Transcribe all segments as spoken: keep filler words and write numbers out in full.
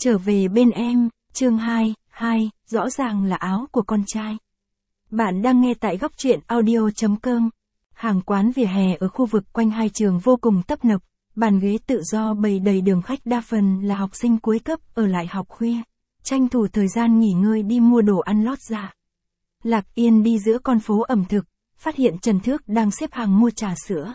Trở về bên em, chương hai, hai, rõ ràng là áo của con trai. Bạn đang nghe tại góc truyện audio.com. Hàng quán vỉa hè ở khu vực quanh hai trường vô cùng tấp nập, bàn ghế tự do bày đầy đường khách đa phần là học sinh cuối cấp ở lại học khuya, tranh thủ thời gian nghỉ ngơi đi mua đồ ăn lót dạ. Lạc Yên đi giữa con phố ẩm thực, phát hiện Trần Thước đang xếp hàng mua trà sữa.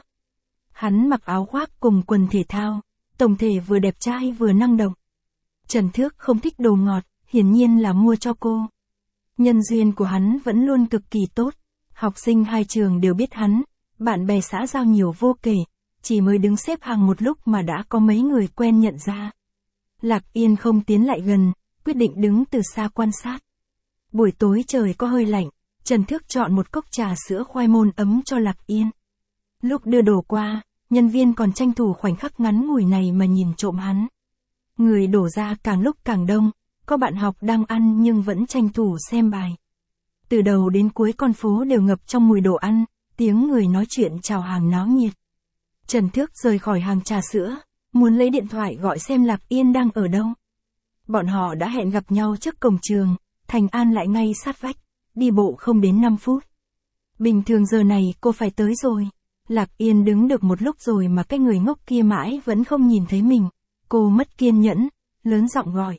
Hắn mặc áo khoác cùng quần thể thao, tổng thể vừa đẹp trai vừa năng động. Trần Thước không thích đồ ngọt, hiển nhiên là mua cho cô. Nhân duyên của hắn vẫn luôn cực kỳ tốt, học sinh hai trường đều biết hắn, bạn bè xã giao nhiều vô kể, chỉ mới đứng xếp hàng một lúc mà đã có mấy người quen nhận ra. Lạc Yên không tiến lại gần, quyết định đứng từ xa quan sát. Buổi tối trời có hơi lạnh, Trần Thước chọn một cốc trà sữa khoai môn ấm cho Lạc Yên. Lúc đưa đồ qua, nhân viên còn tranh thủ khoảnh khắc ngắn ngủi này mà nhìn trộm hắn. Người đổ ra càng lúc càng đông, có bạn học đang ăn nhưng vẫn tranh thủ xem bài. Từ đầu đến cuối con phố đều ngập trong mùi đồ ăn, tiếng người nói chuyện chào hàng náo nhiệt. Trần Thước rời khỏi hàng trà sữa, muốn lấy điện thoại gọi xem Lạc Yên đang ở đâu. Bọn họ đã hẹn gặp nhau trước cổng trường, Thành An lại ngay sát vách, đi bộ không đến năm phút. Bình thường giờ này cô phải tới rồi. Lạc Yên đứng được một lúc rồi mà cái người ngốc kia mãi vẫn không nhìn thấy mình. Cô mất kiên nhẫn, lớn giọng gọi.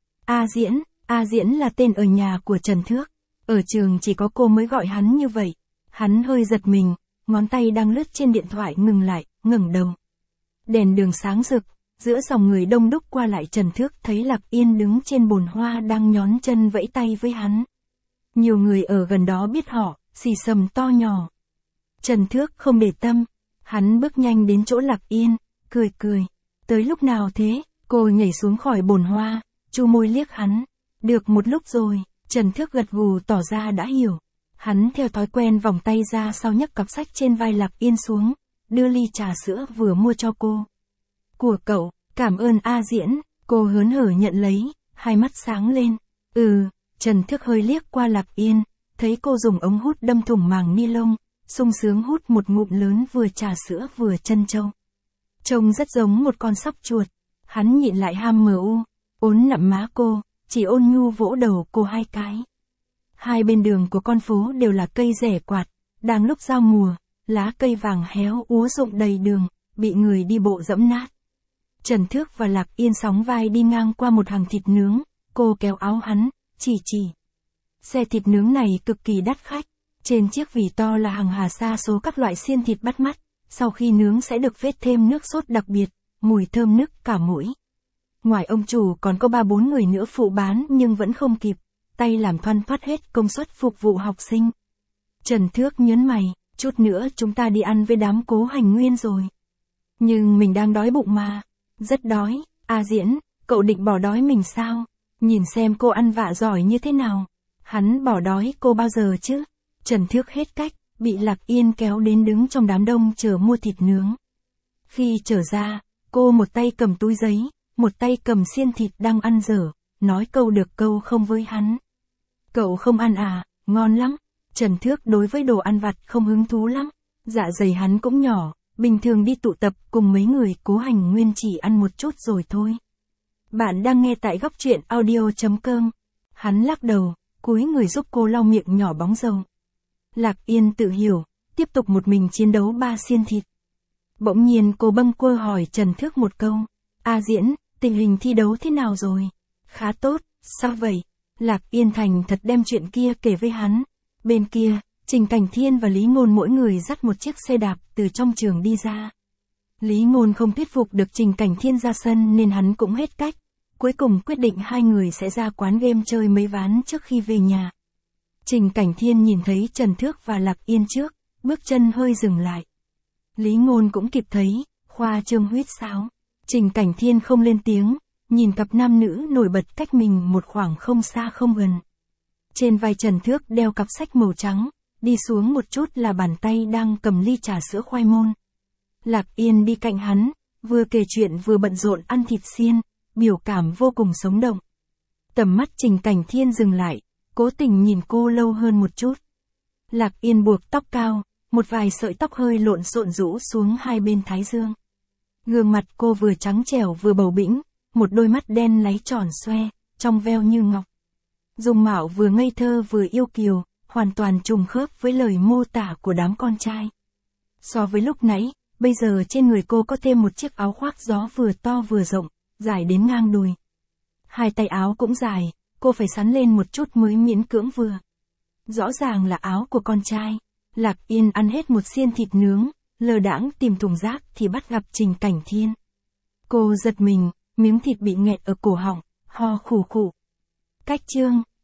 A Diễn, A Diễn là tên ở nhà của Trần Thước. Ở trường chỉ có cô mới gọi hắn như vậy. Hắn hơi giật mình, ngón tay đang lướt trên điện thoại ngừng lại, ngẩng đầu. Đèn đường sáng rực, giữa dòng người đông đúc qua lại Trần Thước thấy Lạc Yên đứng trên bồn hoa đang nhón chân vẫy tay với hắn. Nhiều người ở gần đó biết họ, xì xầm to nhỏ. Trần Thước không để tâm, hắn bước nhanh đến chỗ Lạc Yên, cười cười. Tới lúc nào thế? Cô nhảy xuống khỏi bồn hoa, chu môi liếc hắn. Được một lúc rồi, Trần Thước gật gù tỏ ra đã hiểu. Hắn theo thói quen vòng tay ra sau nhấc cặp sách trên vai Lạc Yên xuống, đưa ly trà sữa vừa mua cho cô. Của cậu, cảm ơn A Diễn, cô hớn hở nhận lấy, hai mắt sáng lên. Ừ, Trần Thước hơi liếc qua Lạc Yên, thấy cô dùng ống hút đâm thủng màng ni lông, sung sướng hút một ngụm lớn vừa trà sữa vừa trân châu. Trông rất giống một con sóc chuột. Hắn nhịn lại ham mờ u, ốn nặm má cô, chỉ ôn nhu vỗ đầu cô hai cái. Hai bên đường của con phố đều là cây rẻ quạt, đang lúc giao mùa, lá cây vàng héo úa rụng đầy đường, bị người đi bộ dẫm nát. Trần Thước và Lạc Yên sóng vai đi ngang qua một hàng thịt nướng, cô kéo áo hắn, chỉ chỉ. Xe thịt nướng này cực kỳ đắt khách, trên chiếc vỉ to là hàng hà sa số các loại xiên thịt bắt mắt, sau khi nướng sẽ được phết thêm nước sốt đặc biệt, mùi thơm nức cả mũi. Ngoài ông chủ còn có ba bốn người nữa phụ bán nhưng vẫn không kịp, tay làm thoăn thoắt hết công suất phục vụ học sinh. Trần Thước nhớn mày, chút nữa chúng ta đi ăn với đám Cố Hành Nguyên rồi. Nhưng mình đang đói bụng mà. Rất đói. A Diễn, cậu định bỏ đói mình sao? Nhìn xem cô ăn vạ giỏi như thế nào. Hắn bỏ đói cô bao giờ chứ? Trần Thước hết cách, bị Lạc Yên kéo đến đứng trong đám đông chờ mua thịt nướng. Khi trở ra, cô một tay cầm túi giấy, một tay cầm xiên thịt đang ăn dở, nói câu được câu không với hắn. Cậu không ăn à, ngon lắm. Trần Thước đối với đồ ăn vặt không hứng thú lắm. Dạ dày hắn cũng nhỏ, bình thường đi tụ tập cùng mấy người Cố Hành Nguyên chỉ ăn một chút rồi thôi. Bạn đang nghe tại góc truyện audio.com. Hắn lắc đầu, cúi người giúp cô lau miệng nhỏ bóng dầu. Lạc Yên tự hiểu, tiếp tục một mình chiến đấu ba xiên thịt. Bỗng nhiên cô bâng quơ hỏi Trần Thước một câu. A Diễn, tình hình thi đấu thế nào rồi? Khá tốt, sao vậy? Lạc Yên thành thật đem chuyện kia kể với hắn. Bên kia, Trình Cảnh Thiên và Lý Ngôn mỗi người dắt một chiếc xe đạp từ trong trường đi ra. Lý Ngôn không thuyết phục được Trình Cảnh Thiên ra sân nên hắn cũng hết cách. Cuối cùng quyết định hai người sẽ ra quán game chơi mấy ván trước khi về nhà. Trình Cảnh Thiên nhìn thấy Trần Thước và Lạc Yên trước, bước chân hơi dừng lại. Lý Ngôn cũng kịp thấy, khoa trương huýt sáo. Trình Cảnh Thiên không lên tiếng, nhìn cặp nam nữ nổi bật cách mình một khoảng không xa không gần. Trên vai Trần Thước đeo cặp sách màu trắng, đi xuống một chút là bàn tay đang cầm ly trà sữa khoai môn. Lạc Yên đi cạnh hắn, vừa kể chuyện vừa bận rộn ăn thịt xiên, biểu cảm vô cùng sống động. Tầm mắt Trình Cảnh Thiên dừng lại, cố tình nhìn cô lâu hơn một chút. Lạc Yên buộc tóc cao, một vài sợi tóc hơi lộn xộn rũ xuống hai bên thái dương. Gương mặt cô vừa trắng trẻo vừa bầu bĩnh, một đôi mắt đen láy tròn xoe, trong veo như ngọc. Dung mạo vừa ngây thơ vừa yêu kiều, hoàn toàn trùng khớp với lời mô tả của đám con trai. So với lúc nãy, bây giờ trên người cô có thêm một chiếc áo khoác gió vừa to vừa rộng, dài đến ngang đùi. Hai tay áo cũng dài, cô phải sắn lên một chút mới miễn cưỡng vừa. Rõ ràng là áo của con trai. Lạc Yên ăn hết một xiên thịt nướng, lờ đãng tìm thùng rác thì bắt gặp Trình Cảnh Thiên. Cô giật mình, miếng thịt bị nghẹt ở cổ họng, ho khủ khủ. Cách chương